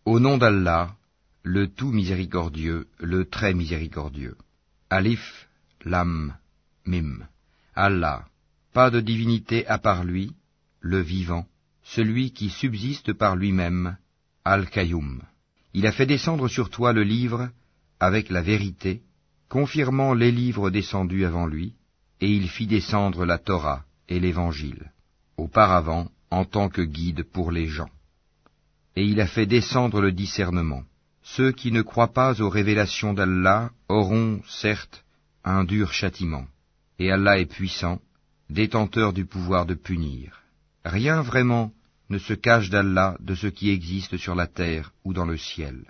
Au nom d'Allah, le tout miséricordieux, le très miséricordieux. Alif, Lam, Mim. Allah, pas de divinité à part lui, le vivant, celui qui subsiste par lui-même, Al-Qayyum. Il a fait descendre sur toi le livre avec la vérité, confirmant les livres descendus avant lui, et il fit descendre la Torah et l'Évangile, auparavant en tant que guide pour les gens. Et il a fait descendre le discernement. Ceux qui ne croient pas aux révélations d'Allah auront, certes, un dur châtiment. Et Allah est puissant, détenteur du pouvoir de punir. Rien vraiment ne se cache d'Allah de ce qui existe sur la terre ou dans le ciel.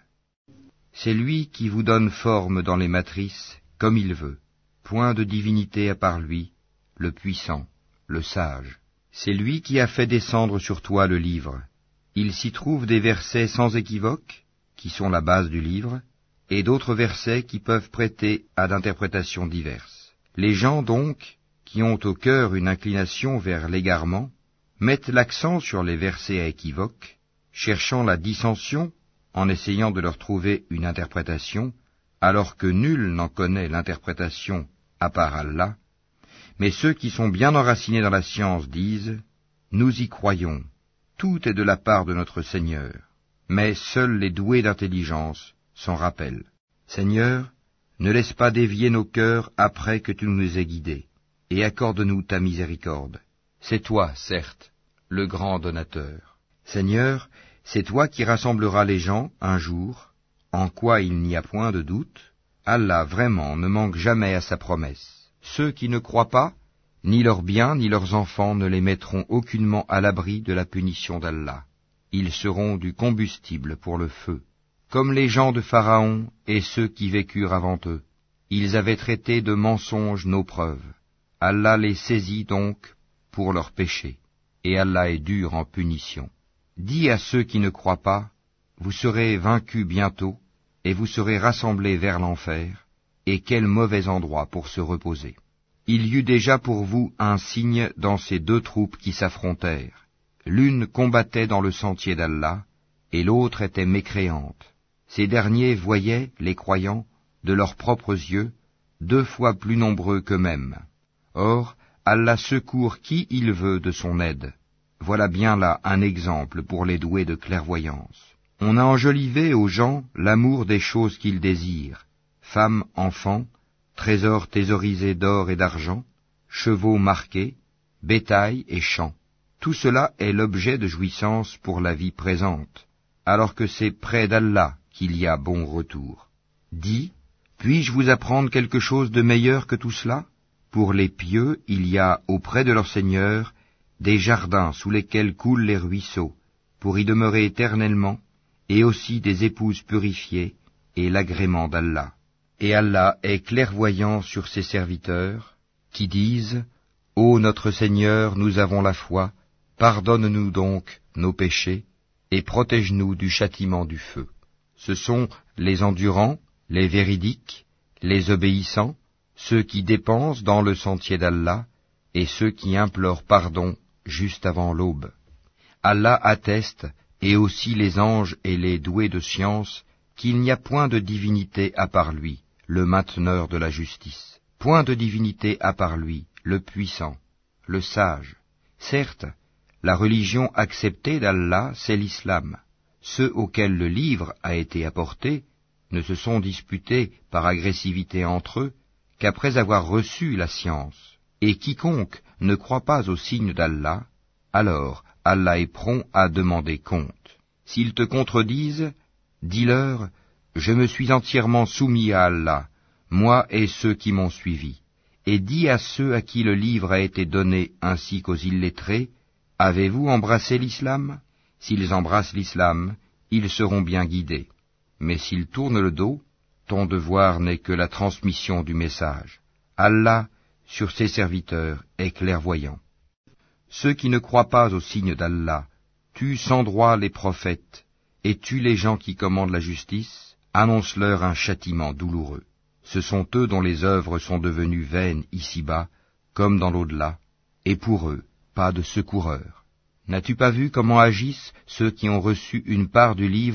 C'est lui qui vous donne forme dans les matrices, comme il veut. Point de divinité à part lui, le puissant, le sage. C'est lui qui a fait descendre sur toi le livre. Il s'y trouve des versets sans équivoque, qui sont la base du livre, et d'autres versets qui peuvent prêter à d'interprétations diverses. Les gens donc, qui ont au cœur une inclination vers l'égarement, mettent l'accent sur les versets à équivoque, cherchant la dissension en essayant de leur trouver une interprétation, alors que nul n'en connaît l'interprétation à part Allah. Mais ceux qui sont bien enracinés dans la science disent « Nous y croyons, tout est de la part de notre Seigneur. » Mais seuls les doués d'intelligence s'en rappellent. Seigneur, ne laisse pas dévier nos cœurs après que tu nous aies guidés, et accorde-nous ta miséricorde. C'est toi, certes, le grand donateur. Seigneur, c'est toi qui rassembleras les gens un jour, en quoi il n'y a point de doute. Allah vraiment ne manque jamais à sa promesse. Ceux qui ne croient pas, ni leurs biens ni leurs enfants ne les mettront aucunement à l'abri de la punition d'Allah. Ils seront du combustible pour le feu. Comme les gens de Pharaon et ceux qui vécurent avant eux, ils avaient traité de mensonges nos preuves. Allah les saisit donc pour leurs péchés, et Allah est dur en punition. Dis à ceux qui ne croient pas, vous serez vaincus bientôt, et vous serez rassemblés vers l'enfer, et quel mauvais endroit pour se reposer. Il y eut déjà pour vous un signe dans ces deux troupes qui s'affrontèrent. L'une combattait dans le sentier d'Allah, et l'autre était mécréante. Ces derniers voyaient, les croyants, de leurs propres yeux, 2 fois plus nombreux qu'eux-mêmes. Or, Allah secourt qui il veut de son aide. Voilà bien là un exemple pour les doués de clairvoyance. On a enjolivé aux gens l'amour des choses qu'ils désirent, femmes, enfants, trésors thésaurisés d'or et d'argent, chevaux marqués, bétail et champs. Tout cela est l'objet de jouissance pour la vie présente, alors que c'est près d'Allah qu'il y a bon retour. Dis, puis-je vous apprendre quelque chose de meilleur que tout cela? Pour les pieux, il y a auprès de leur Seigneur des jardins sous lesquels coulent les ruisseaux, pour y demeurer éternellement, et aussi des épouses purifiées, et l'agrément d'Allah. Et Allah est clairvoyant sur ses serviteurs, qui disent « Ô notre Seigneur, nous avons la foi, pardonne-nous donc nos péchés, et protège-nous du châtiment du feu. » Ce sont les endurants, les véridiques, les obéissants, ceux qui dépensent dans le sentier d'Allah, et ceux qui implorent pardon juste avant l'aube. Allah atteste, et aussi les anges et les doués de science, qu'il n'y a point de divinité à part lui, le mainteneur de la justice. Point de divinité à part lui, le puissant, le sage. Certes, la religion acceptée d'Allah, c'est l'islam. Ceux auxquels le livre a été apporté ne se sont disputés par agressivité entre eux qu'après avoir reçu la science. Et quiconque ne croit pas au signe d'Allah, alors Allah est prompt à demander compte. S'ils te contredisent, dis-leur, je me suis entièrement soumis à Allah, moi et ceux qui m'ont suivi. Et dis à ceux à qui le livre a été donné ainsi qu'aux illettrés, avez-vous embrassé l'islam? S'ils embrassent l'islam, ils seront bien guidés. Mais s'ils tournent le dos, ton devoir n'est que la transmission du message. Allah, sur ses serviteurs, est clairvoyant. Ceux qui ne croient pas au signe d'Allah tuent sans droit les prophètes et tuent les gens qui commandent la justice, annonce-leur un châtiment douloureux. Ce sont eux dont les œuvres sont devenues vaines ici-bas, comme dans l'au-delà, et pour eux, pas de secoureur. N'as-tu pas vu comment agissent ceux qui ont reçu une part du livre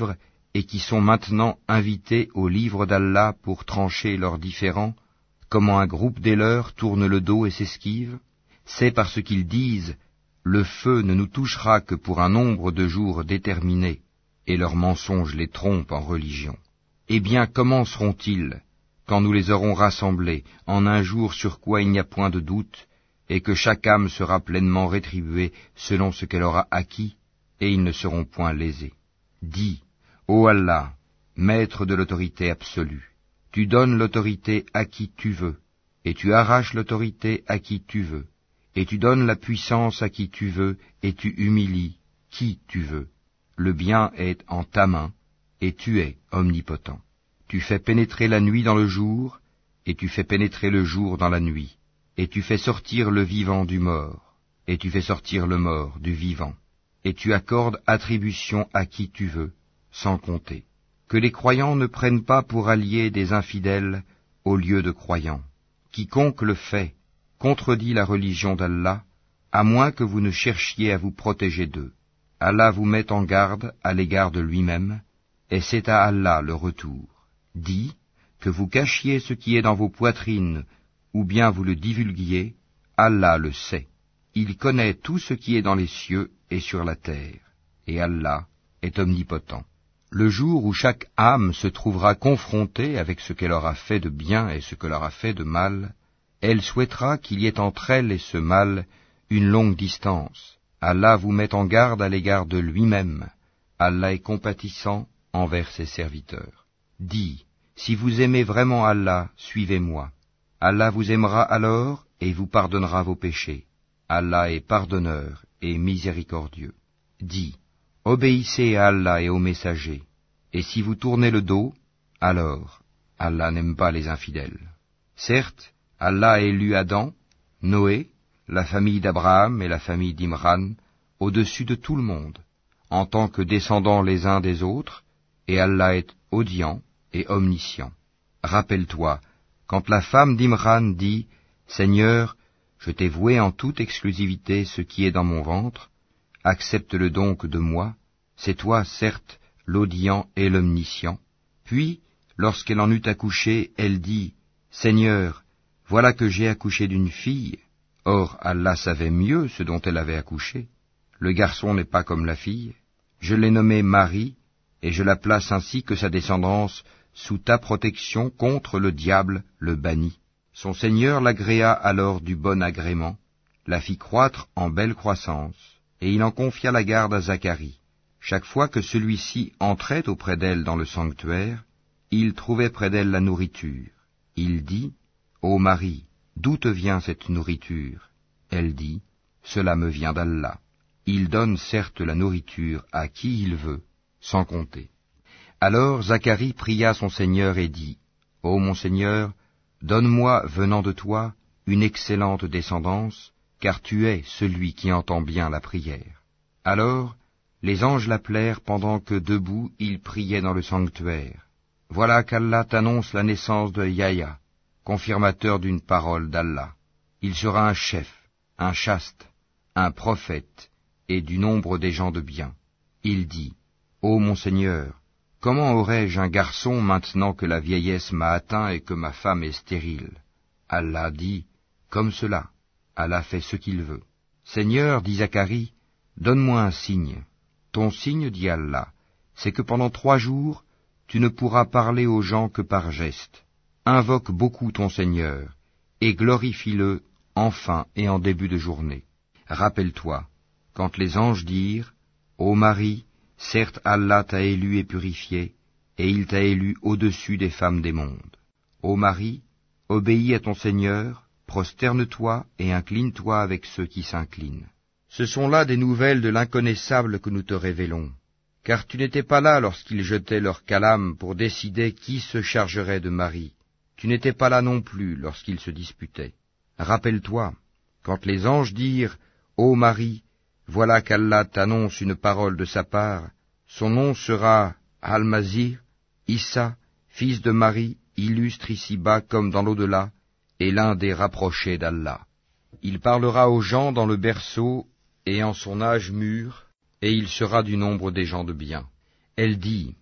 et qui sont maintenant invités au livre d'Allah pour trancher leurs différends, comment un groupe des leurs tourne le dos et s'esquive, c'est parce qu'ils disent « Le feu ne nous touchera que pour un nombre de jours déterminé », et leurs mensonges les trompent en religion. Eh bien, comment seront-ils, quand nous les aurons rassemblés en un jour sur quoi il n'y a point de doute, et que chaque âme sera pleinement rétribuée selon ce qu'elle aura acquis, et ils ne seront point lésés. Dis, ô Allah, maître de l'autorité absolue, tu donnes l'autorité à qui tu veux, et tu arraches l'autorité à qui tu veux, et tu donnes la puissance à qui tu veux, et tu humilies qui tu veux. Le bien est en ta main, et tu es omnipotent. Tu fais pénétrer la nuit dans le jour, et tu fais pénétrer le jour dans la nuit, et tu fais sortir le vivant du mort, et tu fais sortir le mort du vivant, et tu accordes attribution à qui tu veux, sans compter. Que les croyants ne prennent pas pour alliés des infidèles au lieu de croyants. Quiconque le fait contredit la religion d'Allah, à moins que vous ne cherchiez à vous protéger d'eux. Allah vous met en garde à l'égard de lui-même, et c'est à Allah le retour. Dis, que vous cachiez ce qui est dans vos poitrines, ou bien vous le divulguiez, Allah le sait. Il connaît tout ce qui est dans les cieux et sur la terre, et Allah est omnipotent. Le jour où chaque âme se trouvera confrontée avec ce qu'elle aura fait de bien et ce qu'elle aura fait de mal, elle souhaitera qu'il y ait entre elle et ce mal une longue distance. Allah vous met en garde à l'égard de lui-même. Allah est compatissant envers ses serviteurs. Dis, si vous aimez vraiment Allah, suivez-moi. Allah vous aimera alors et vous pardonnera vos péchés. Allah est pardonneur et miséricordieux. Dis, obéissez à Allah et aux messagers, et si vous tournez le dos, alors Allah n'aime pas les infidèles. Certes, Allah a élu Adam, Noé, la famille d'Abraham et la famille d'Imran, au-dessus de tout le monde, en tant que descendants les uns des autres, et Allah est audient et omniscient. Rappelle-toi, quand la femme d'Imran dit « Seigneur, je t'ai voué en toute exclusivité ce qui est dans mon ventre, accepte-le donc de moi, c'est toi, certes, l'audient et l'omniscient. » Puis, lorsqu'elle en eut accouché, elle dit « Seigneur, voilà que j'ai accouché d'une fille. » Or, Allah savait mieux ce dont elle avait accouché. Le garçon n'est pas comme la fille. Je l'ai nommée Marie, et je la place ainsi que sa descendance sous ta protection contre le diable, le banni. Son Seigneur l'agréa alors du bon agrément, la fit croître en belle croissance, et il en confia la garde à Zacharie. Chaque fois que celui-ci entrait auprès d'elle dans le sanctuaire, il trouvait près d'elle la nourriture. Il dit, « Ô Marie, d'où te vient cette nourriture ?» Elle dit, « Cela me vient d'Allah. Il donne certes la nourriture à qui il veut, sans compter. » Alors Zacharie pria son Seigneur et dit, « Ô mon Seigneur, donne-moi, venant de toi, une excellente descendance, car tu es celui qui entend bien la prière. » Alors, les anges l'appelèrent pendant que debout il priait dans le sanctuaire. Voilà qu'Allah t'annonce la naissance de Yahya, confirmateur d'une parole d'Allah. Il sera un chef, un chaste, un prophète, et du nombre des gens de bien. Il dit, « Ô mon Seigneur, comment aurais-je un garçon maintenant que la vieillesse m'a atteint et que ma femme est stérile ?» Allah dit, « Comme cela, Allah fait ce qu'il veut. » Seigneur, dit Zacharie, donne-moi un signe. Ton signe, dit Allah, c'est que pendant 3 jours, tu ne pourras parler aux gens que par gestes. Invoque beaucoup ton Seigneur, et glorifie-le en fin et en début de journée. Rappelle-toi, quand les anges dirent, Ô Marie, certes Allah t'a élu et purifié, et il t'a élu au-dessus des femmes des mondes. Ô Marie, obéis à ton Seigneur, prosterne-toi et incline-toi avec ceux qui s'inclinent. Ce sont là des nouvelles de l'inconnaissable que nous te révélons, car tu n'étais pas là lorsqu'ils jetaient leur calame pour décider qui se chargerait de Marie. Tu n'étais pas là non plus lorsqu'ils se disputaient. Rappelle-toi, quand les anges dirent, Ô Marie, voilà qu'Allah t'annonce une parole de sa part, son nom sera Al-Masih, Issa, fils de Marie, illustre ici-bas comme dans l'au-delà, et l'un des rapprochés d'Allah. Il parlera aux gens dans le berceau et en son âge mûr, et il sera du nombre des gens de bien. Elle dit,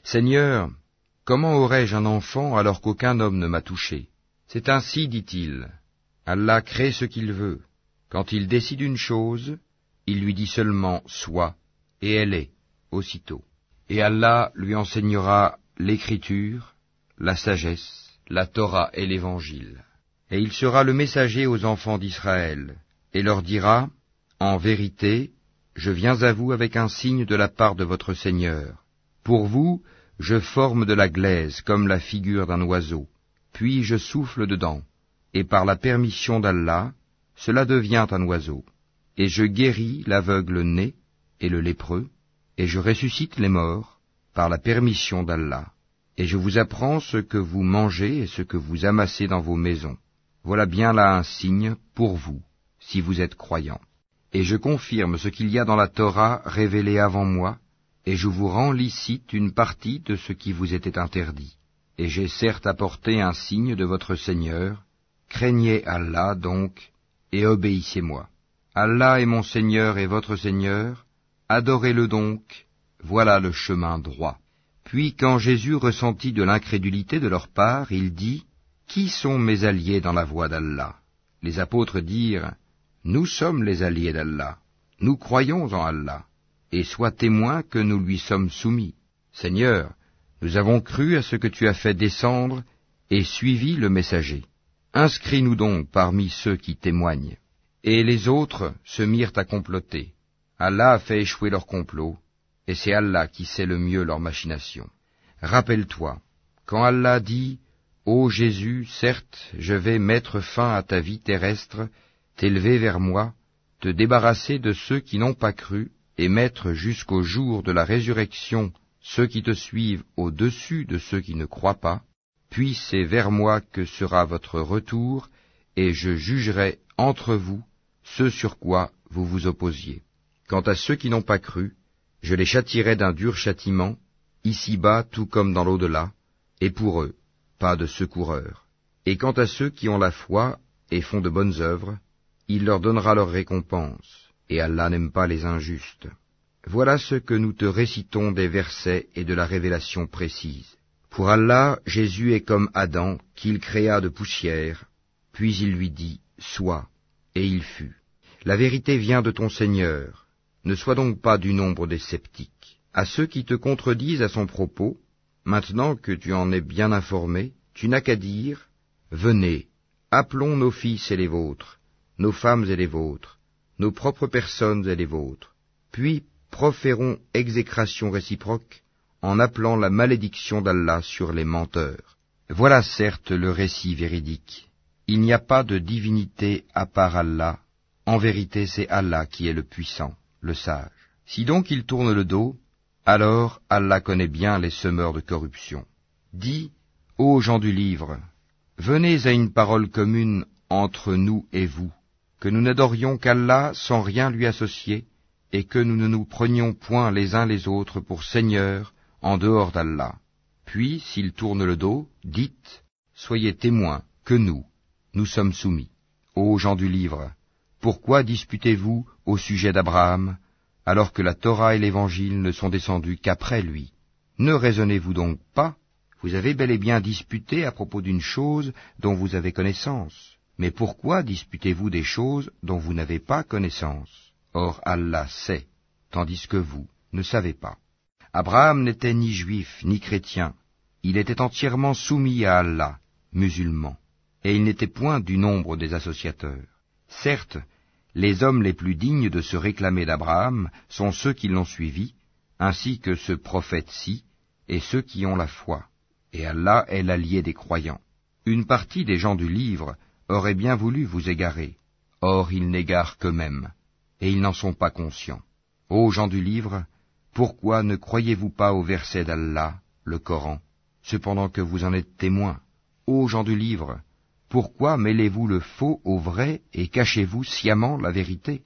Seigneur, comment aurais-je un enfant alors qu'aucun homme ne m'a touché? C'est ainsi, dit-il. Allah crée ce qu'il veut. Quand il décide une chose, il lui dit seulement « sois » et elle est, aussitôt. Et Allah lui enseignera l'écriture, la sagesse, la Torah et l'Évangile. Et il sera le messager aux enfants d'Israël, et leur dira, en vérité, je viens à vous avec un signe de la part de votre Seigneur. Pour vous, je forme de la glaise comme la figure d'un oiseau, puis je souffle dedans, et par la permission d'Allah, cela devient un oiseau. Et je guéris l'aveugle né et le lépreux, et je ressuscite les morts, par la permission d'Allah. Et je vous apprends ce que vous mangez et ce que vous amassez dans vos maisons. Voilà bien là un signe pour vous, si vous êtes croyants. Et je confirme ce qu'il y a dans la Torah révélée avant moi, et je vous rends licite une partie de ce qui vous était interdit. Et j'ai certes apporté un signe de votre Seigneur, craignez Allah donc, et obéissez-moi. Allah est mon Seigneur et votre Seigneur, adorez-le donc, voilà le chemin droit. Puis quand Jésus ressentit de l'incrédulité de leur part, il dit, « Qui sont mes alliés dans la voie d'Allah ?» Les apôtres dirent, « Nous sommes les alliés d'Allah, nous croyons en Allah, et sois témoin que nous lui sommes soumis. Seigneur, nous avons cru à ce que tu as fait descendre et suivi le messager. Inscris-nous donc parmi ceux qui témoignent. » Et les autres se mirent à comploter. Allah a fait échouer leur complot, et c'est Allah qui sait le mieux leurs machinations. Rappelle-toi, quand Allah dit, « Ô Jésus, certes, je vais mettre fin à ta vie terrestre, t'élever vers moi, te débarrasser de ceux qui n'ont pas cru, et mettre jusqu'au jour de la résurrection ceux qui te suivent au-dessus de ceux qui ne croient pas, puis c'est vers moi que sera votre retour, et je jugerai entre vous ce sur quoi vous vous opposiez. Quant à ceux qui n'ont pas cru, je les châtierai d'un dur châtiment, ici-bas tout comme dans l'au-delà, et pour eux, pas de secoureur. Et quant à ceux qui ont la foi et font de bonnes œuvres, il leur donnera leur récompense, et Allah n'aime pas les injustes. Voilà ce que nous te récitons des versets et de la révélation précise. Pour Allah, Jésus est comme Adam, qu'il créa de poussière, puis il lui dit, « Sois », et il fut. La vérité vient de ton Seigneur. Ne sois donc pas du nombre des sceptiques. À ceux qui te contredisent à son propos, maintenant que tu en es bien informé, tu n'as qu'à dire, « Venez, appelons nos fils et les vôtres, nos femmes et les vôtres, nos propres personnes et les vôtres, puis proférons exécration réciproque en appelant la malédiction d'Allah sur les menteurs. » Voilà certes le récit véridique. Il n'y a pas de divinité à part Allah. En vérité, c'est Allah qui est le puissant, le sage. Si donc ils tournent le dos, alors Allah connaît bien les semeurs de corruption. Dis, ô gens du livre, venez à une parole commune entre nous et vous, que nous n'adorions qu'Allah sans rien lui associer, et que nous ne nous prenions point les uns les autres pour seigneurs en dehors d'Allah. Puis, s'ils tournent le dos, dites, soyez témoins que nous sommes soumis. Ô gens du livre, pourquoi disputez-vous au sujet d'Abraham, alors que la Torah et l'Évangile ne sont descendus qu'après lui? Ne raisonnez-vous donc pas? Vous avez bel et bien disputé à propos d'une chose dont vous avez connaissance. Mais pourquoi disputez-vous des choses dont vous n'avez pas connaissance? Or Allah sait, tandis que vous ne savez pas. Abraham n'était ni juif ni chrétien, il était entièrement soumis à Allah, musulman, et il n'était point du nombre des associateurs. Certes, les hommes les plus dignes de se réclamer d'Abraham sont ceux qui l'ont suivi, ainsi que ce prophète-ci, et ceux qui ont la foi, et Allah est l'allié des croyants. Une partie des gens du livre aurait bien voulu vous égarer, or ils n'égarent qu'eux-mêmes, et ils n'en sont pas conscients. Ô gens du livre, pourquoi ne croyez-vous pas au verset d'Allah, le Coran, cependant que vous en êtes témoins? Ô gens du livre, pourquoi mêlez-vous le faux au vrai et cachez-vous sciemment la vérité?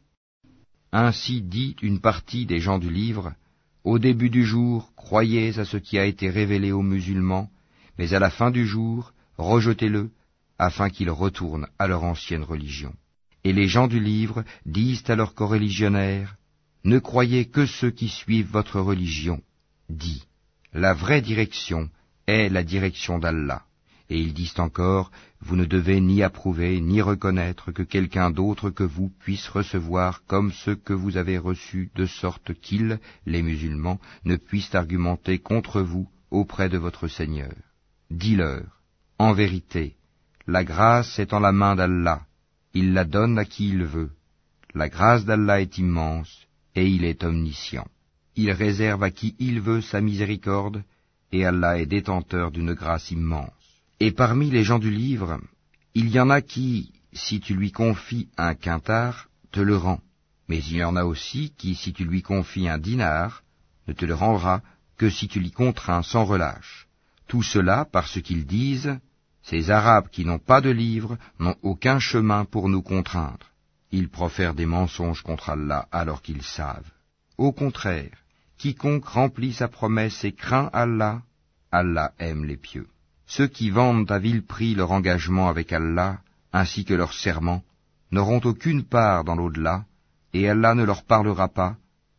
Ainsi dit une partie des gens du livre, au début du jour, croyez à ce qui a été révélé aux musulmans, mais à la fin du jour, rejetez-le, afin qu'ils retournent à leur ancienne religion. Et les gens du livre disent à leurs coreligionnaires, ne croyez que ceux qui suivent votre religion. Dis, La vraie direction est la direction d'Allah. Et ils disent encore, vous ne devez ni approuver ni reconnaître que quelqu'un d'autre que vous puisse recevoir comme ce que vous avez reçu, de sorte qu'ils, les musulmans, ne puissent argumenter contre vous auprès de votre Seigneur. Dis-leur, en vérité, la grâce est en la main d'Allah, il la donne à qui il veut. La grâce d'Allah est immense, et il est omniscient. Il réserve à qui il veut sa miséricorde, et Allah est détenteur d'une grâce immense. Et parmi les gens du livre, il y en a qui, si tu lui confies un quintar, te le rend. Mais il y en a aussi qui, si tu lui confies un dinar, ne te le rendra que si tu l'y contrains sans relâche. Tout cela parce qu'ils disent, ces Arabes qui n'ont pas de livre n'ont aucun chemin pour nous contraindre. Ils profèrent des mensonges contre Allah alors qu'ils savent. Au contraire, quiconque remplit sa promesse et craint Allah, Allah aime les pieux. Ceux qui vendent à vil prix leur engagement avec Allah, ainsi que leur serment, n'auront aucune part dans l'au-delà, et Allah ne leur parlera pas,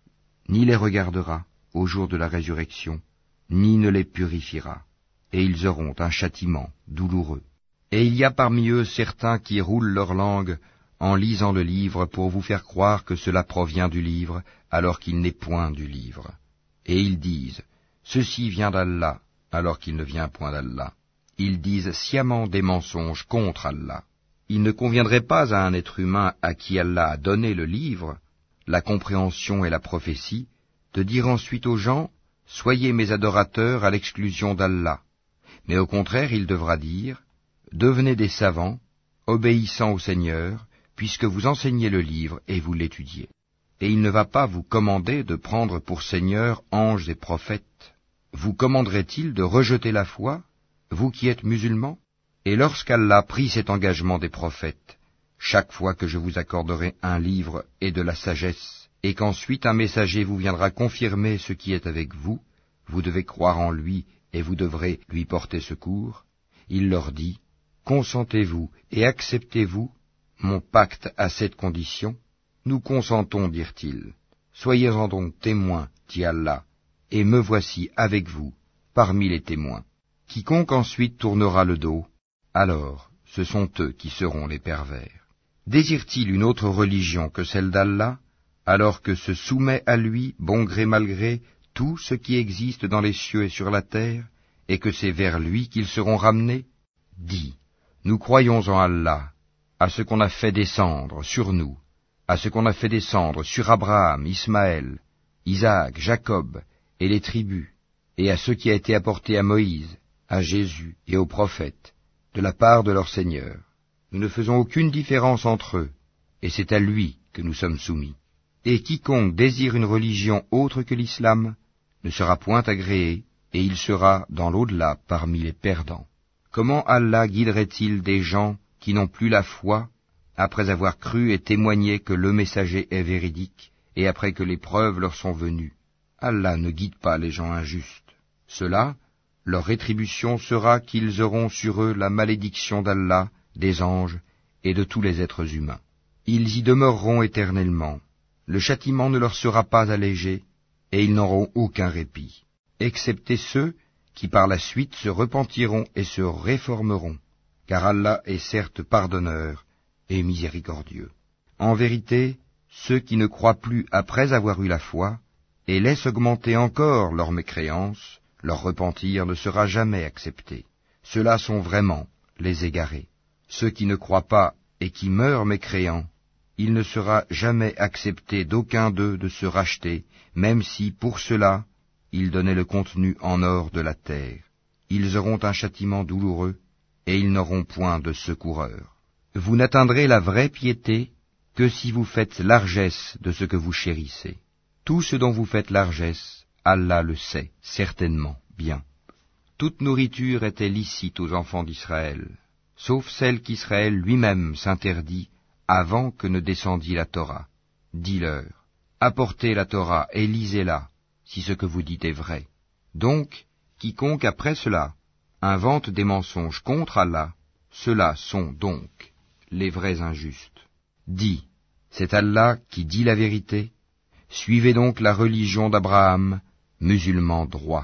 ni les regardera au jour de la résurrection, ni ne les purifiera, et ils auront un châtiment douloureux. Et il y a parmi eux certains qui roulent leur langue en lisant le livre pour vous faire croire que cela provient du livre, alors qu'il n'est point du livre. Et ils disent, ceci vient d'Allah, alors qu'il ne vient point d'Allah. Ils disent sciemment des mensonges contre Allah. Il ne conviendrait pas à un être humain à qui Allah a donné le livre, la compréhension et la prophétie, de dire ensuite aux gens, soyez mes adorateurs à l'exclusion d'Allah. Mais au contraire, il devra dire, devenez des savants, obéissant au Seigneur, puisque vous enseignez le livre et vous l'étudiez. Et il ne va pas vous commander de prendre pour Seigneur anges et prophètes. Vous commanderait-il de rejeter la foi, vous qui êtes musulmans? Et lorsqu'Allah prit cet engagement des prophètes, chaque fois que je vous accorderai un livre et de la sagesse, et qu'ensuite un messager vous viendra confirmer ce qui est avec vous, vous devez croire en lui et vous devrez lui porter secours, il leur dit, consentez-vous et acceptez-vous mon pacte à cette condition? Nous consentons, dirent-ils. Soyez-en donc témoins, dit Allah, et me voici avec vous, parmi les témoins. Quiconque ensuite tournera le dos, alors ce sont eux qui seront les pervers. Désire-t-il une autre religion que celle d'Allah, alors que se soumet à lui, bon gré mal gré, tout ce qui existe dans les cieux et sur la terre, et que c'est vers lui qu'ils seront ramenés? Dis, nous croyons en Allah, à ce qu'on a fait descendre sur nous, à ce qu'on a fait descendre sur Abraham, Ismaël, Isaac, Jacob, et les tribus, et à ce qui a été apporté à Moïse, à Jésus et aux prophètes, de la part de leur Seigneur. Nous ne faisons aucune différence entre eux, et c'est à lui que nous sommes soumis. Et quiconque désire une religion autre que l'islam ne sera point agréé, et il sera dans l'au-delà parmi les perdants. Comment Allah guiderait-il des gens qui n'ont plus la foi, après avoir cru et témoigné que le messager est véridique, et après que les preuves leur sont venues? Allah ne guide pas les gens injustes. Cela, leur rétribution sera qu'ils auront sur eux la malédiction d'Allah, des anges et de tous les êtres humains. Ils y demeureront éternellement. Le châtiment ne leur sera pas allégé, et ils n'auront aucun répit, excepté ceux qui par la suite se repentiront et se réformeront, car Allah est certes pardonneur et miséricordieux. En vérité, ceux qui ne croient plus après avoir eu la foi, et laissent augmenter encore leur mécréance, leur repentir ne sera jamais accepté. Ceux-là sont vraiment les égarés. Ceux qui ne croient pas et qui meurent mécréants, il ne sera jamais accepté d'aucun d'eux de se racheter, même si, pour cela, ils donnaient le contenu en or de la terre. Ils auront un châtiment douloureux, et ils n'auront point de secoureur. Vous n'atteindrez la vraie piété que si vous faites largesse de ce que vous chérissez. Tout ce dont vous faites largesse, Allah le sait, certainement, bien. Toute nourriture était licite aux enfants d'Israël, sauf celle qu'Israël lui-même s'interdit avant que ne descendît la Torah. Dis-leur, apportez la Torah et lisez-la, si ce que vous dites est vrai. Donc, quiconque après cela invente des mensonges contre Allah, ceux-là sont donc les vrais injustes. Dis, c'est Allah qui dit la vérité. Suivez donc la religion d'Abraham, musulman droit.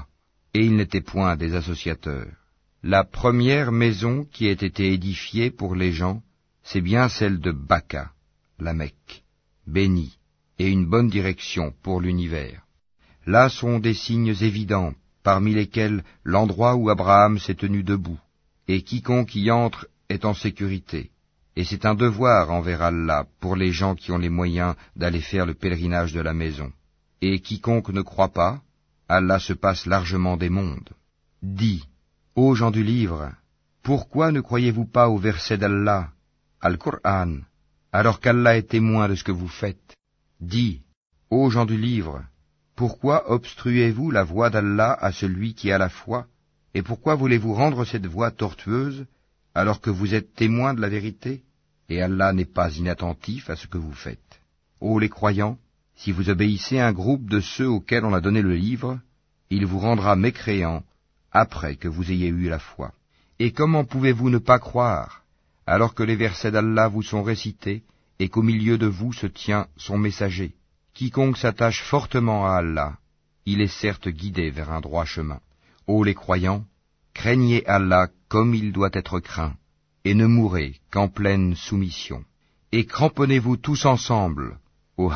et ils n'étaient point des associateurs. La première maison qui ait été édifiée pour les gens, c'est bien celle de Baka, la Mecque, bénie, et une bonne direction pour l'univers. Là sont des signes évidents, parmi lesquels l'endroit où Abraham s'est tenu debout, et quiconque y entre est en sécurité. Et c'est un devoir envers Allah pour les gens qui ont les moyens d'aller faire le pèlerinage de la maison. Et quiconque ne croit pas, Allah se passe largement des mondes. Dis, ô gens du livre, pourquoi ne croyez-vous pas au verset d'Allah, Al-Qur'an, alors qu'Allah est témoin de ce que vous faites? Dis, ô gens du livre, pourquoi obstruez-vous la voie d'Allah à celui qui a la foi, et pourquoi voulez-vous rendre cette voie tortueuse, alors que vous êtes témoins de la vérité, et Allah n'est pas inattentif à ce que vous faites. Ô les croyants, si vous obéissez à un groupe de ceux auxquels on a donné le livre, il vous rendra mécréants après que vous ayez eu la foi. Et comment pouvez-vous ne pas croire, alors que les versets d'Allah vous sont récités, et qu'au milieu de vous se tient son messager? Quiconque s'attache fortement à Allah, il est certes guidé vers un droit chemin. Ô les croyants, craignez Allah comme il doit être craint, et ne mourrez qu'en pleine soumission. Et cramponnez-vous tous ensemble au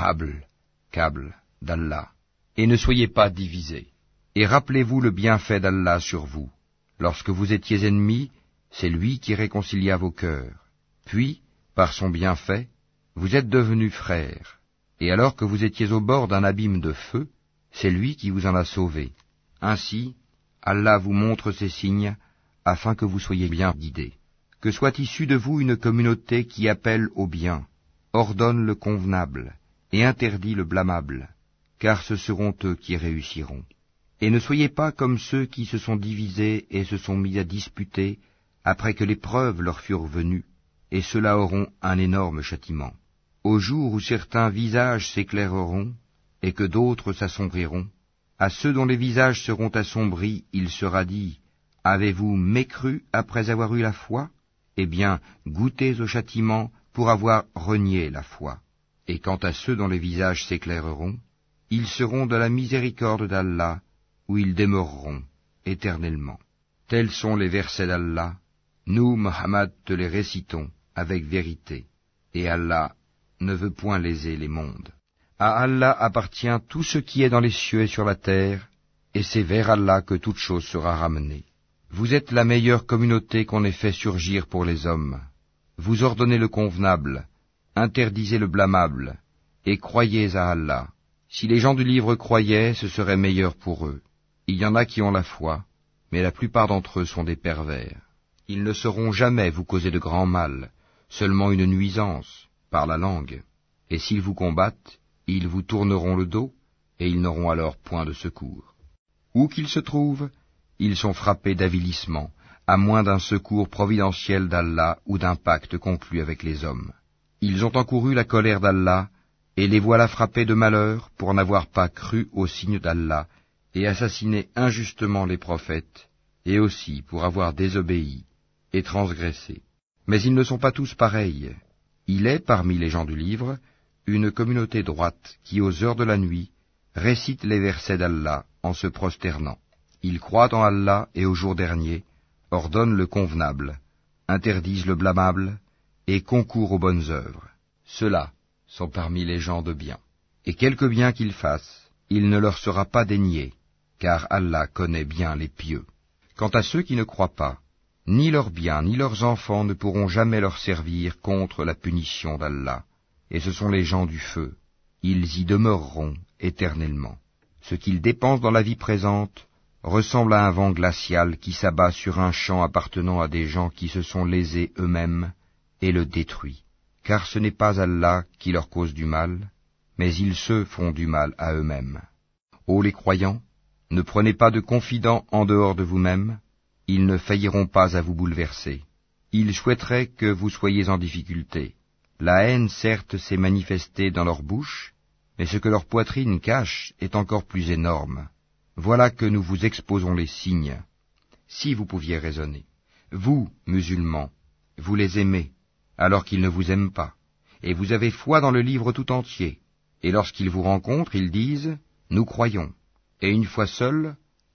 câble d'Allah, et ne soyez pas divisés. Et rappelez-vous le bienfait d'Allah sur vous. Lorsque vous étiez ennemis, c'est lui qui réconcilia vos cœurs. Puis, par son bienfait, vous êtes devenus frères. Et alors que vous étiez au bord d'un abîme de feu, c'est lui qui vous en a sauvés. Ainsi, Allah vous montre ces signes, afin que vous soyez bien guidés. Que soit issue de vous une communauté qui appelle au bien, ordonne le convenable, et interdit le blâmable, car ce seront eux qui réussiront. Et ne soyez pas comme ceux qui se sont divisés et se sont mis à disputer, après que les preuves leur furent venues, et ceux-là auront un énorme châtiment. Au jour où certains visages s'éclaireront, et que d'autres s'assombriront, à ceux dont les visages seront assombris, il sera dit, « Avez-vous mécru après avoir eu la foi? Eh bien, goûtez au châtiment pour avoir renié la foi. » Et quant à ceux dont les visages s'éclaireront, ils seront de la miséricorde d'Allah, où ils demeureront éternellement. Tels sont les versets d'Allah. Nous, Muhammad, te les récitons avec vérité, et Allah ne veut point léser les mondes. À Allah appartient tout ce qui est dans les cieux et sur la terre, et c'est vers Allah que toute chose sera ramenée. Vous êtes la meilleure communauté qu'on ait fait surgir pour les hommes. Vous ordonnez le convenable, interdisez le blâmable, et croyez à Allah. Si les gens du livre croyaient, ce serait meilleur pour eux. Il y en a qui ont la foi, mais la plupart d'entre eux sont des pervers. Ils ne sauront jamais vous causer de grand mal, seulement une nuisance, par la langue. Et s'ils vous combattent, ils vous tourneront le dos, et ils n'auront alors point de secours. Où qu'ils se trouvent, ils sont frappés d'avilissement, à moins d'un secours providentiel d'Allah ou d'un pacte conclu avec les hommes. Ils ont encouru la colère d'Allah, et les voilà frappés de malheur pour n'avoir pas cru aux signes d'Allah, et assassiné injustement les prophètes, et aussi pour avoir désobéi et transgressé. Mais ils ne sont pas tous pareils. Il est, parmi les gens du livre, une communauté droite qui, aux heures de la nuit, récite les versets d'Allah en se prosternant. Ils croient en Allah et au jour dernier, ordonnent le convenable, interdisent le blâmable, et concourent aux bonnes œuvres. Ceux-là sont parmi les gens de bien. Et quelque bien qu'ils fassent, il ne leur sera pas dénié, car Allah connaît bien les pieux. Quant à ceux qui ne croient pas, ni leurs biens ni leurs enfants ne pourront jamais leur servir contre la punition d'Allah, et ce sont les gens du feu. Ils y demeureront éternellement. Ce qu'ils dépensent dans la vie présente ressemble à un vent glacial qui s'abat sur un champ appartenant à des gens qui se sont lésés eux-mêmes et le détruit. Car ce n'est pas Allah qui leur cause du mal, mais ils se font du mal à eux-mêmes. Ô les croyants, ne prenez pas de confidents en dehors de vous-mêmes, ils ne failliront pas à vous bouleverser. Ils souhaiteraient que vous soyez en difficulté. La haine, certes, s'est manifestée dans leur bouche, mais ce que leur poitrine cache est encore plus énorme. Voilà que nous vous exposons les signes, si vous pouviez raisonner. Vous, musulmans, vous les aimez, alors qu'ils ne vous aiment pas, et vous avez foi dans le livre tout entier, et lorsqu'ils vous rencontrent, ils disent « Nous croyons », et une fois seuls,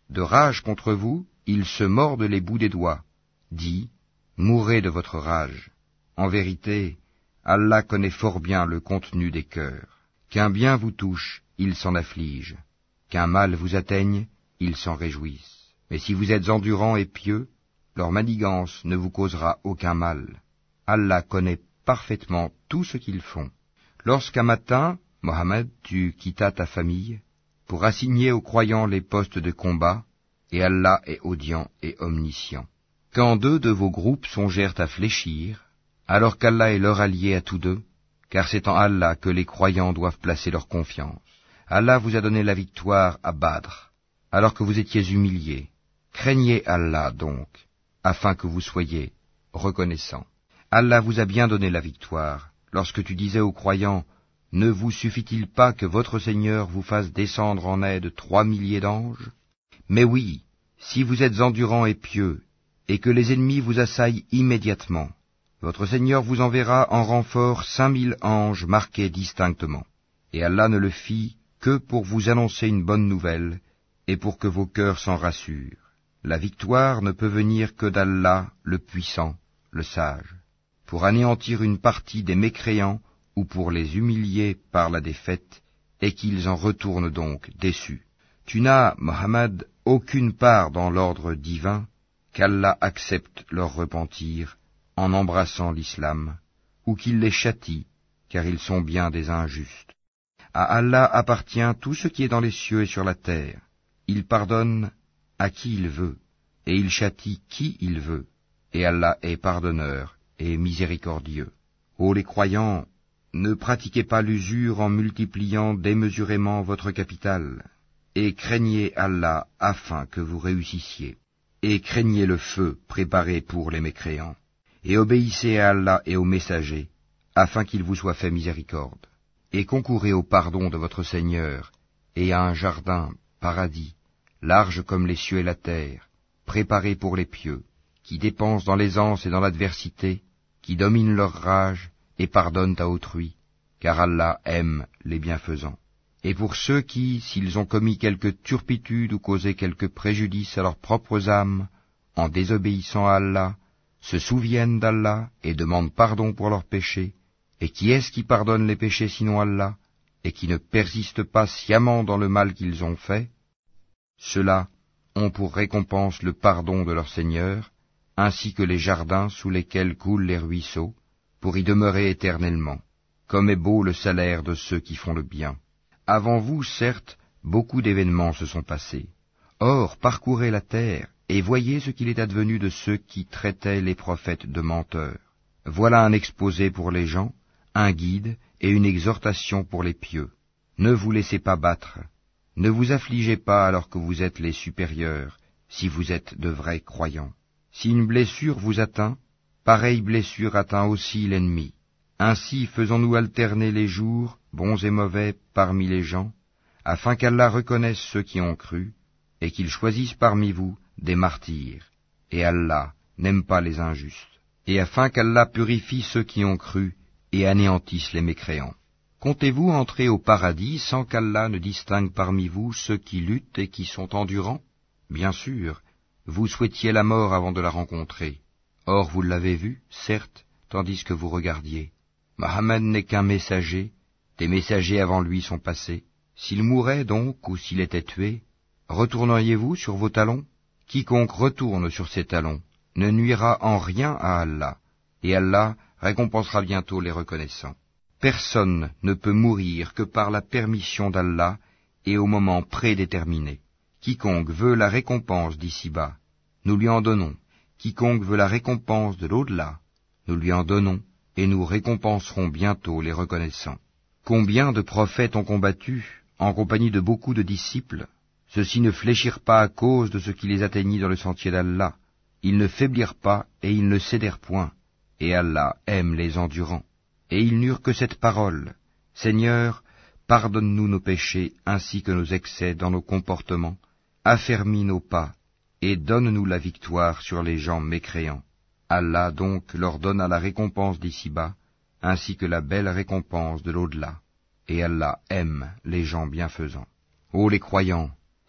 De rage contre vous, ils se mordent les bouts des doigts. Dis, mourrez de votre rage. En vérité, Allah connaît fort bien le contenu des cœurs. Qu'un bien vous touche, ils s'en affligent. Qu'un mal vous atteigne, ils s'en réjouissent. Mais si vous êtes endurants et pieux, leur manigance ne vous causera aucun mal. Allah connaît parfaitement tout ce qu'ils font. Lorsqu'un matin, Mohammed, tu quittas ta famille, pour assigner aux croyants les postes de combat, et Allah est audient et omniscient. Quand deux de vos groupes songèrent à fléchir, alors qu'Allah est leur allié à tous deux, car c'est en Allah que les croyants doivent placer leur confiance. Allah vous a donné la victoire à Badr, alors que vous étiez humiliés. Craignez Allah donc, afin que vous soyez reconnaissants. Allah vous a bien donné la victoire, lorsque tu disais aux croyants, « Ne vous suffit-il pas que votre Seigneur vous fasse descendre en aide 3 milliers d'anges ?» Mais oui, si vous êtes endurants et pieux, et que les ennemis vous assaillent immédiatement, votre Seigneur vous enverra en renfort 5000 anges marqués distinctement. Et Allah ne le fit que pour vous annoncer une bonne nouvelle, et pour que vos cœurs s'en rassurent. La victoire ne peut venir que d'Allah, le puissant, le sage, pour anéantir une partie des mécréants ou pour les humilier par la défaite, et qu'ils en retournent donc déçus. Tu n'as, Mohammed, aucune part dans l'ordre divin, qu'Allah accepte leur repentir en embrassant l'islam, ou qu'il les châtie, car ils sont bien des injustes. À Allah appartient tout ce qui est dans les cieux et sur la terre. Il pardonne à qui il veut, et il châtie qui il veut, et Allah est pardonneur et miséricordieux. Ô les croyants, ne pratiquez pas l'usure en multipliant démesurément votre capital, et craignez Allah afin que vous réussissiez, et craignez le feu préparé pour les mécréants, et obéissez à Allah et aux messagers, afin qu'il vous soit fait miséricorde, et concourez au pardon de votre Seigneur, et à un jardin, paradis, large comme les cieux et la terre, préparé pour les pieux, qui dépensent dans l'aisance et dans l'adversité, qui dominent leur rage et pardonnent à autrui, car Allah aime les bienfaisants. Et pour ceux qui, s'ils ont commis quelque turpitude ou causé quelque préjudice à leurs propres âmes, en désobéissant à Allah, se souviennent d'Allah et demandent pardon pour leurs péchés, et qui est-ce qui pardonne les péchés sinon Allah, et qui ne persiste pas sciemment dans le mal qu'ils ont fait? Ceux-là ont pour récompense le pardon de leur Seigneur, ainsi que les jardins sous lesquels coulent les ruisseaux, pour y demeurer éternellement. Comme est beau le salaire de ceux qui font le bien. Avant vous, certes, beaucoup d'événements se sont passés. Or, parcourez la terre, et voyez ce qu'il est advenu de ceux qui traitaient les prophètes de menteurs. Voilà un exposé pour les gens, un guide et une exhortation pour les pieux. Ne vous laissez pas battre. Ne vous affligez pas alors que vous êtes les supérieurs, si vous êtes de vrais croyants. Si une blessure vous atteint, pareille blessure atteint aussi l'ennemi. Ainsi faisons-nous alterner les jours, bons et mauvais, parmi les gens, afin qu'Allah reconnaisse ceux qui ont cru, et qu'il choisisse parmi vous des martyrs. Et Allah n'aime pas les injustes. Et afin qu'Allah purifie ceux qui ont cru, et anéantisse les mécréants. Comptez-vous entrer au paradis sans qu'Allah ne distingue parmi vous ceux qui luttent et qui sont endurants? Bien sûr, vous souhaitiez la mort avant de la rencontrer. Or vous l'avez vue, certes, tandis que vous regardiez. Mohammed n'est qu'un messager, des messagers avant lui sont passés. S'il mourait donc, ou s'il était tué, retourneriez-vous sur vos talons? Quiconque retourne sur ses talons ne nuira en rien à Allah, et Allah récompensera bientôt les reconnaissants. Personne ne peut mourir que par la permission d'Allah et au moment prédéterminé. Quiconque veut la récompense d'ici-bas, nous lui en donnons. Quiconque veut la récompense de l'au-delà, nous lui en donnons, et nous récompenserons bientôt les reconnaissants. Combien de prophètes ont combattu, en compagnie de beaucoup de disciples? Ceux-ci ne fléchirent pas à cause de ce qui les atteignit dans le sentier d'Allah. Ils ne faiblirent pas et ils ne cédèrent point. Et Allah aime les endurants. Et ils n'eurent que cette parole: Seigneur, pardonne-nous nos péchés ainsi que nos excès dans nos comportements, affermis nos pas, et donne-nous la victoire sur les gens mécréants. Allah donc leur donna la récompense d'ici-bas, ainsi que la belle récompense de l'au-delà. Et Allah aime les gens bienfaisants. Ô les croyants,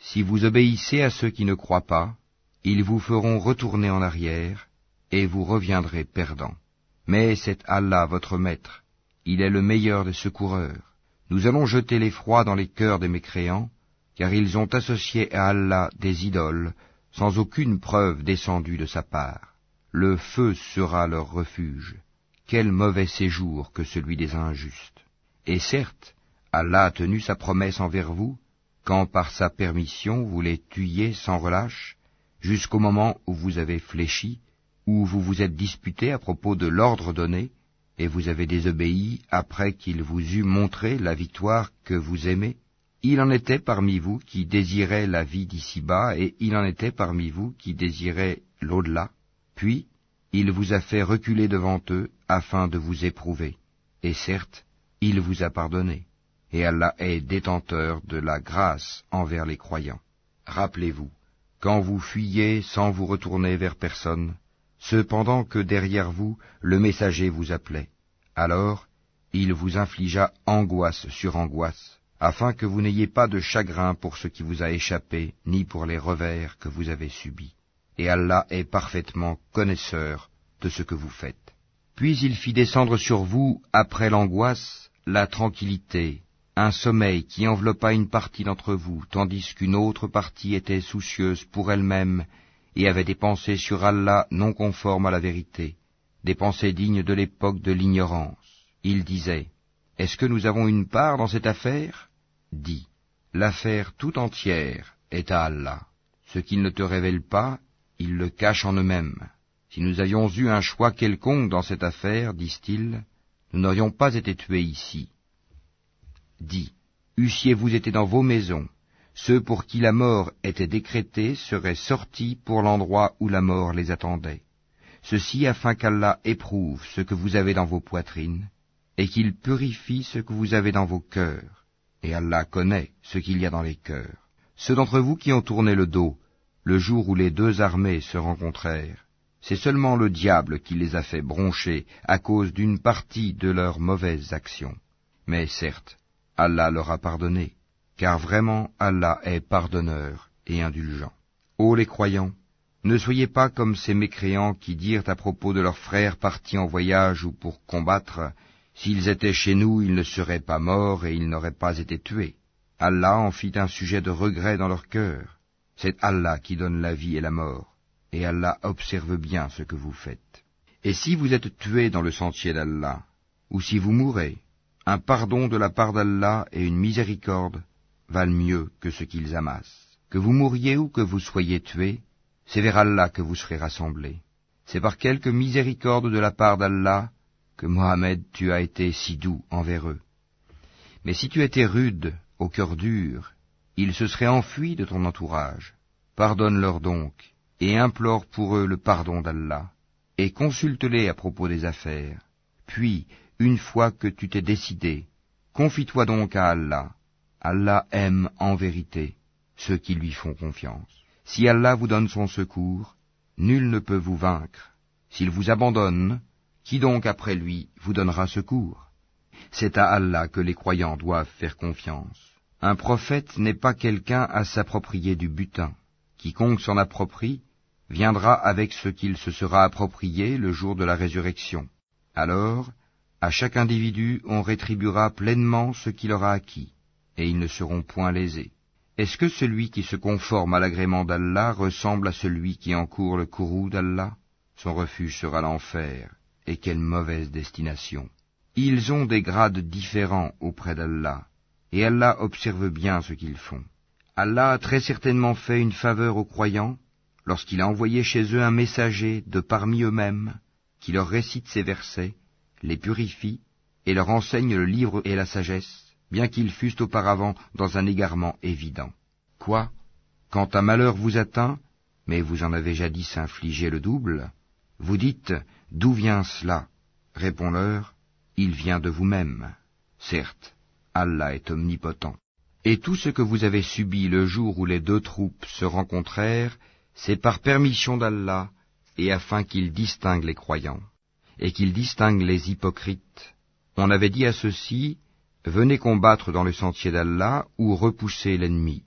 Si vous obéissez à ceux qui ne croient pas, ils vous feront retourner en arrière, et vous reviendrez perdants. Mais c'est Allah votre maître, il est le meilleur des secoureurs. Nous allons jeter l'effroi dans les cœurs des mécréants, car ils ont associé à Allah des idoles, sans aucune preuve descendue de sa part. Le feu sera leur refuge. Quel mauvais séjour que celui des injustes. Et certes, Allah a tenu sa promesse envers vous, quand par sa permission vous les tuiez sans relâche, jusqu'au moment où vous avez fléchi, où vous vous êtes disputé à propos de l'ordre donné, et vous avez désobéi après qu'il vous eût montré la victoire que vous aimez. Il en était parmi vous qui désiraient la vie d'ici-bas, et il en était parmi vous qui désiraient l'au-delà. Puis, il vous a fait reculer devant eux, afin de vous éprouver. Et certes, il vous a pardonné. Et Allah est détenteur de la grâce envers les croyants. Rappelez-vous, quand vous fuyiez sans vous retourner vers personne, cependant que derrière vous, le messager vous appelait. Alors, il vous infligea angoisse sur angoisse, afin que vous n'ayez pas de chagrin pour ce qui vous a échappé, ni pour les revers que vous avez subis. Et Allah est parfaitement connaisseur de ce que vous faites. Puis il fit descendre sur vous, après l'angoisse, la tranquillité, un sommeil qui enveloppa une partie d'entre vous, tandis qu'une autre partie était soucieuse pour elle-même, et avait des pensées sur Allah non conformes à la vérité, des pensées dignes de l'époque de l'ignorance. Il disait, « Est-ce que nous avons une part dans cette affaire ?» Dis, « L'affaire tout entière est à Allah. Ce qu'ils ne te révèlent pas, ils le cachent en eux-mêmes. Si nous avions eu un choix quelconque dans cette affaire, disent-ils, nous n'aurions pas été tués ici. » Dis, « Eussiez-vous été dans vos maisons, ceux pour qui la mort était décrétée seraient sortis pour l'endroit où la mort les attendait. Ceci afin qu'Allah éprouve ce que vous avez dans vos poitrines, et qu'il purifie ce que vous avez dans vos cœurs. Et Allah connaît ce qu'il y a dans les cœurs. Ceux d'entre vous qui ont tourné le dos, le jour où les deux armées se rencontrèrent, c'est seulement le diable qui les a fait broncher à cause d'une partie de leurs mauvaises actions. Mais certes, Allah leur a pardonné, car vraiment Allah est pardonneur et indulgent. Ô les croyants, ne soyez pas comme ces mécréants qui dirent à propos de leurs frères partis en voyage ou pour combattre, « S'ils étaient chez nous, ils ne seraient pas morts et ils n'auraient pas été tués. » Allah en fit un sujet de regret dans leur cœur. C'est Allah qui donne la vie et la mort, et Allah observe bien ce que vous faites. Et si vous êtes tués dans le sentier d'Allah, ou si vous mourrez, un pardon de la part d'Allah et une miséricorde valent mieux que ce qu'ils amassent. Que vous mouriez ou que vous soyez tués, c'est vers Allah que vous serez rassemblés. C'est par quelque miséricorde de la part d'Allah que Mohammed, tu as été si doux envers eux. Mais si tu étais rude, au cœur dur, ils se seraient enfuis de ton entourage. Pardonne-leur donc, et implore pour eux le pardon d'Allah, et consulte-les à propos des affaires. Puis, une fois que tu t'es décidé, confie-toi donc à Allah. Allah aime en vérité ceux qui lui font confiance. Si Allah vous donne son secours, nul ne peut vous vaincre. S'il vous abandonne, qui donc après lui vous donnera secours? C'est à Allah que les croyants doivent faire confiance. Un prophète n'est pas quelqu'un à s'approprier du butin. Quiconque s'en approprie viendra avec ce qu'il se sera approprié le jour de la résurrection. Alors, à chaque individu on rétribuera pleinement ce qu'il aura acquis, et ils ne seront point lésés. Est-ce que celui qui se conforme à l'agrément d'Allah ressemble à celui qui encourt le courroux d'Allah? Son refuge sera l'enfer, et quelle mauvaise destination. Ils ont des grades différents auprès d'Allah, et Allah observe bien ce qu'ils font. Allah a très certainement fait une faveur aux croyants, lorsqu'il a envoyé chez eux un messager de parmi eux-mêmes, qui leur récite ces versets, les purifie, et leur enseigne le livre et la sagesse, bien qu'ils fussent auparavant dans un égarement évident. Quoi? Quand un malheur vous atteint, mais vous en avez jadis infligé le double, vous dites, d'où vient cela? Réponds-leur, il vient de vous-même. Certes, Allah est omnipotent. Et tout ce que vous avez subi le jour où les deux troupes se rencontrèrent, c'est par permission d'Allah, et afin qu'il distingue les croyants, et qu'il distingue les hypocrites. On avait dit à ceux-ci, venez combattre dans le sentier d'Allah ou repoussez l'ennemi.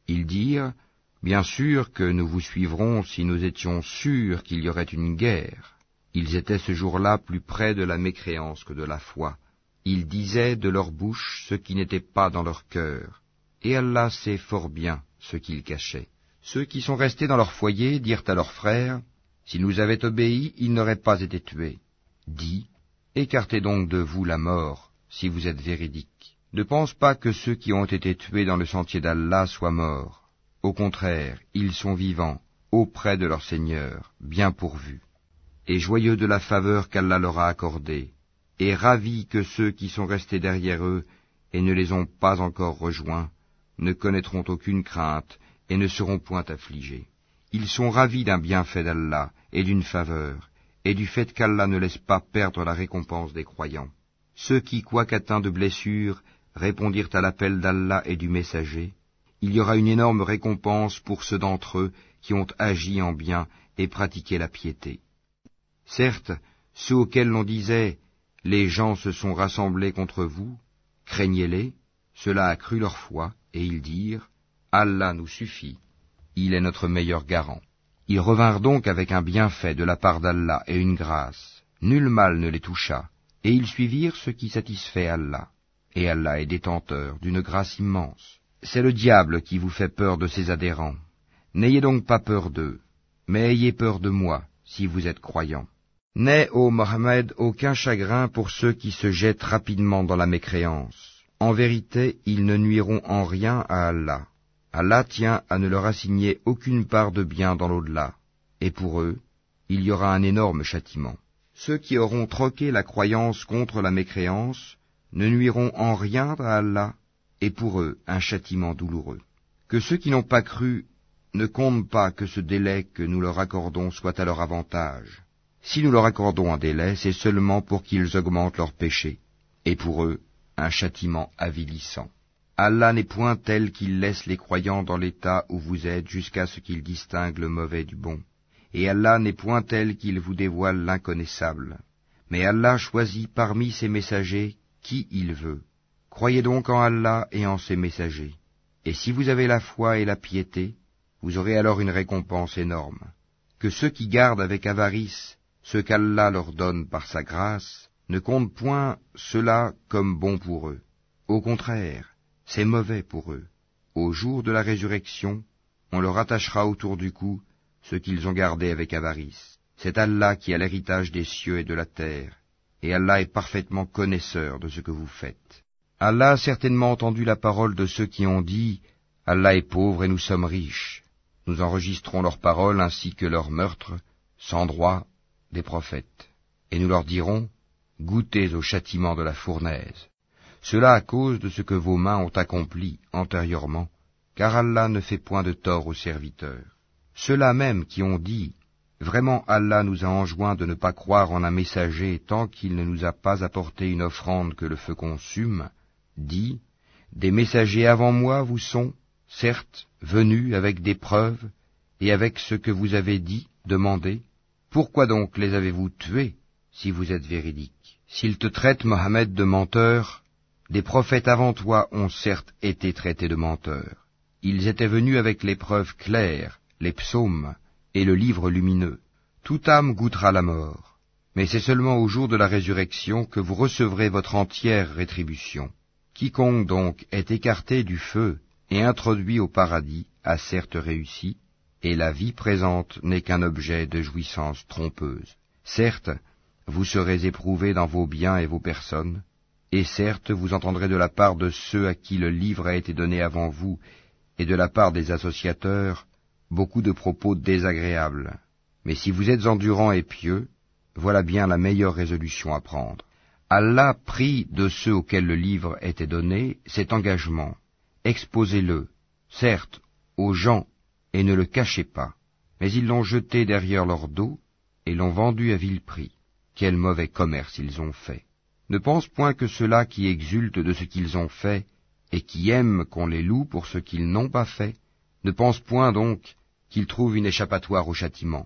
Ils dirent, bien sûr que nous vous suivrons si nous étions sûrs qu'il y aurait une guerre. Ils étaient ce jour-là plus près de la mécréance que de la foi. Ils disaient de leur bouche ce qui n'était pas dans leur cœur. Et Allah sait fort bien ce qu'ils cachaient. Ceux qui sont restés dans leur foyer dirent à leurs frères, s'ils nous avaient obéi, ils n'auraient pas été tués. Dis, écartez donc de vous la mort, si vous êtes véridiques. Ne pense pas que ceux qui ont été tués dans le sentier d'Allah soient morts. Au contraire, ils sont vivants, auprès de leur Seigneur, bien pourvus, et joyeux de la faveur qu'Allah leur a accordée, et ravis que ceux qui sont restés derrière eux et ne les ont pas encore rejoints ne connaîtront aucune crainte et ne seront point affligés. Ils sont ravis d'un bienfait d'Allah et d'une faveur, et du fait qu'Allah ne laisse pas perdre la récompense des croyants. Ceux qui, quoique atteints de blessures, répondirent à l'appel d'Allah et du messager, il y aura une énorme récompense pour ceux d'entre eux qui ont agi en bien et pratiqué la piété. Certes, ceux auxquels l'on disait « Les gens se sont rassemblés contre vous », craignez-les, cela accrut leur foi, et ils dirent « Allah nous suffit, il est notre meilleur garant ». Ils revinrent donc avec un bienfait de la part d'Allah et une grâce. Nul mal ne les toucha, et ils suivirent ce qui satisfait Allah. Et Allah est détenteur d'une grâce immense. C'est le diable qui vous fait peur de ses adhérents. N'ayez donc pas peur d'eux, mais ayez peur de moi, si vous êtes croyants. N'aie, ô Mohammed, aucun chagrin pour ceux qui se jettent rapidement dans la mécréance. En vérité, ils ne nuiront en rien à Allah. Allah tient à ne leur assigner aucune part de bien dans l'au-delà, et pour eux, il y aura un énorme châtiment. Ceux qui auront troqué la croyance contre la mécréance ne nuiront en rien à Allah, et pour eux un châtiment douloureux. Que ceux qui n'ont pas cru ne comptent pas que ce délai que nous leur accordons soit à leur avantage. Si nous leur accordons un délai, c'est seulement pour qu'ils augmentent leurs péchés, et pour eux un châtiment avilissant. Allah n'est point tel qu'il laisse les croyants dans l'état où vous êtes jusqu'à ce qu'ils distinguent le mauvais du bon. Et Allah n'est point tel qu'il vous dévoile l'inconnaissable. Mais Allah choisit parmi ses messagers qui il veut. Croyez donc en Allah et en ses messagers. Et si vous avez la foi et la piété, vous aurez alors une récompense énorme. Que ceux qui gardent avec avarice ce qu'Allah leur donne par sa grâce ne comptent point cela comme bon pour eux. Au contraire, c'est mauvais pour eux. Au jour de la résurrection, on leur attachera autour du cou ce qu'ils ont gardé avec avarice. C'est Allah qui a l'héritage des cieux et de la terre, et Allah est parfaitement connaisseur de ce que vous faites. Allah a certainement entendu la parole de ceux qui ont dit « Allah est pauvre et nous sommes riches. Nous enregistrons leurs paroles ainsi que leurs meurtres, sans droit, des prophètes. Et nous leur dirons « Goûtez au châtiment de la fournaise. Cela à cause de ce que vos mains ont accompli antérieurement, car Allah ne fait point de tort aux serviteurs. Ceux-là même qui ont dit « Vraiment Allah nous a enjoint de ne pas croire en un messager tant qu'il ne nous a pas apporté une offrande que le feu consume », dit « Des messagers avant moi vous sont, certes, venus avec des preuves et avec ce que vous avez dit, demandé. Pourquoi donc les avez-vous tués, si vous êtes véridiques? S'ils te traitent, Mohammed, de menteur, des prophètes avant toi ont certes été traités de menteurs. Ils étaient venus avec les preuves claires, les psaumes et le livre lumineux. Toute âme goûtera la mort, mais c'est seulement au jour de la résurrection que vous recevrez votre entière rétribution. Quiconque donc est écarté du feu et introduit au paradis a certes réussi, et la vie présente n'est qu'un objet de jouissance trompeuse. Certes, vous serez éprouvés dans vos biens et vos personnes, et certes vous entendrez de la part de ceux à qui le livre a été donné avant vous, et de la part des associateurs, beaucoup de propos désagréables. Mais si vous êtes endurants et pieux, voilà bien la meilleure résolution à prendre. Allah prit de ceux auxquels le livre était donné cet engagement. Exposez-le, certes, aux gens, et ne le cachez pas. Mais ils l'ont jeté derrière leur dos, et l'ont vendu à vil prix. Quel mauvais commerce ils ont fait. Ne pense point que ceux-là qui exultent de ce qu'ils ont fait, et qui aiment qu'on les loue pour ce qu'ils n'ont pas fait, ne pense point donc qu'ils trouvent une échappatoire au châtiment.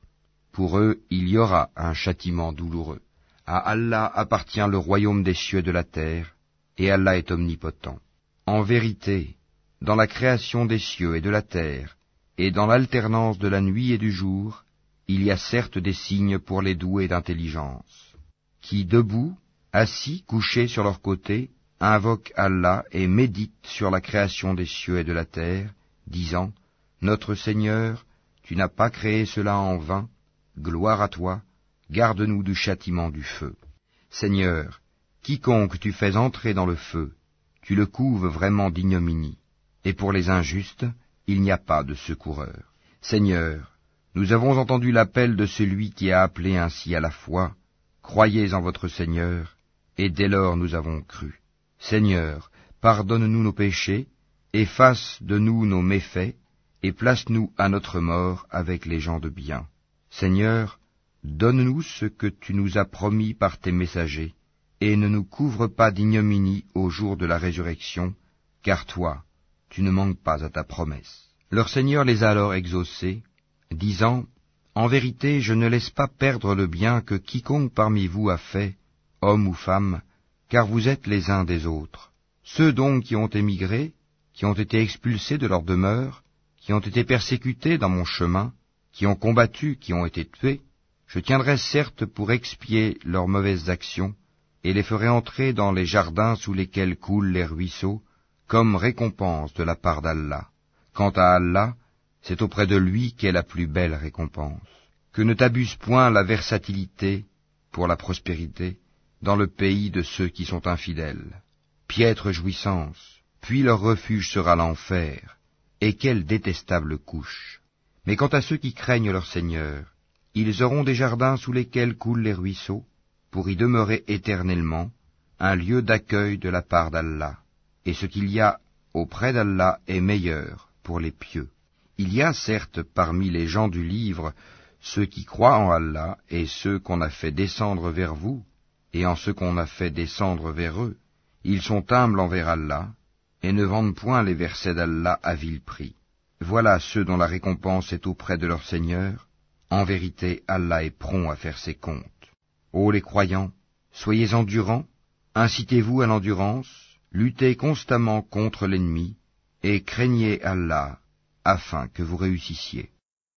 Pour eux, il y aura un châtiment douloureux. À Allah appartient le royaume des cieux et de la terre, et Allah est omnipotent. En vérité, dans la création des cieux et de la terre, et dans l'alternance de la nuit et du jour, il y a certes des signes pour les doués d'intelligence, qui, debout, assis, couchés sur leur côté, invoquent Allah et méditent sur la création des cieux et de la terre, disant, « Notre Seigneur, tu n'as pas créé cela en vain, gloire à toi, garde-nous du châtiment du feu. Seigneur, quiconque tu fais entrer dans le feu, tu le couves vraiment d'ignominie, et pour les injustes, il n'y a pas de secoureur. Seigneur, nous avons entendu l'appel de celui qui a appelé ainsi à la foi, croyez en votre Seigneur, et dès lors nous avons cru. Seigneur, pardonne-nous nos péchés, efface de nous nos méfaits, et place-nous à notre mort avec les gens de bien. Seigneur, donne-nous ce que tu nous as promis par tes messagers, et ne nous couvre pas d'ignominie au jour de la résurrection, car toi, tu ne manques pas à ta promesse. » Leur Seigneur les a alors exaucés, disant, « En vérité, je ne laisse pas perdre le bien que quiconque parmi vous a fait, homme ou femme, car vous êtes les uns des autres. Ceux donc qui ont émigré, qui ont été expulsés de leur demeure, qui ont été persécutés dans mon chemin, qui ont combattu, qui ont été tués, je tiendrai certes pour expier leurs mauvaises actions, et les ferai entrer dans les jardins sous lesquels coulent les ruisseaux, comme récompense de la part d'Allah. Quant à Allah, c'est auprès de lui qu'est la plus belle récompense. Que ne t'abuse point la versatilité pour la prospérité dans le pays de ceux qui sont infidèles. Piètre jouissance, puis leur refuge sera l'enfer, et quelle détestable couche. Mais quant à ceux qui craignent leur Seigneur, ils auront des jardins sous lesquels coulent les ruisseaux, pour y demeurer éternellement, un lieu d'accueil de la part d'Allah, et ce qu'il y a auprès d'Allah est meilleur pour les pieux. Il y a certes parmi les gens du livre ceux qui croient en Allah et ceux qu'on a fait descendre vers vous, et en ceux qu'on a fait descendre vers eux. Ils sont humbles envers Allah, et ne vendent point les versets d'Allah à vil prix. Voilà ceux dont la récompense est auprès de leur Seigneur. En vérité, Allah est prompt à faire ses comptes. Ô les croyants, soyez endurants, incitez-vous à l'endurance, luttez constamment contre l'ennemi, et craignez Allah, afin que vous réussissiez.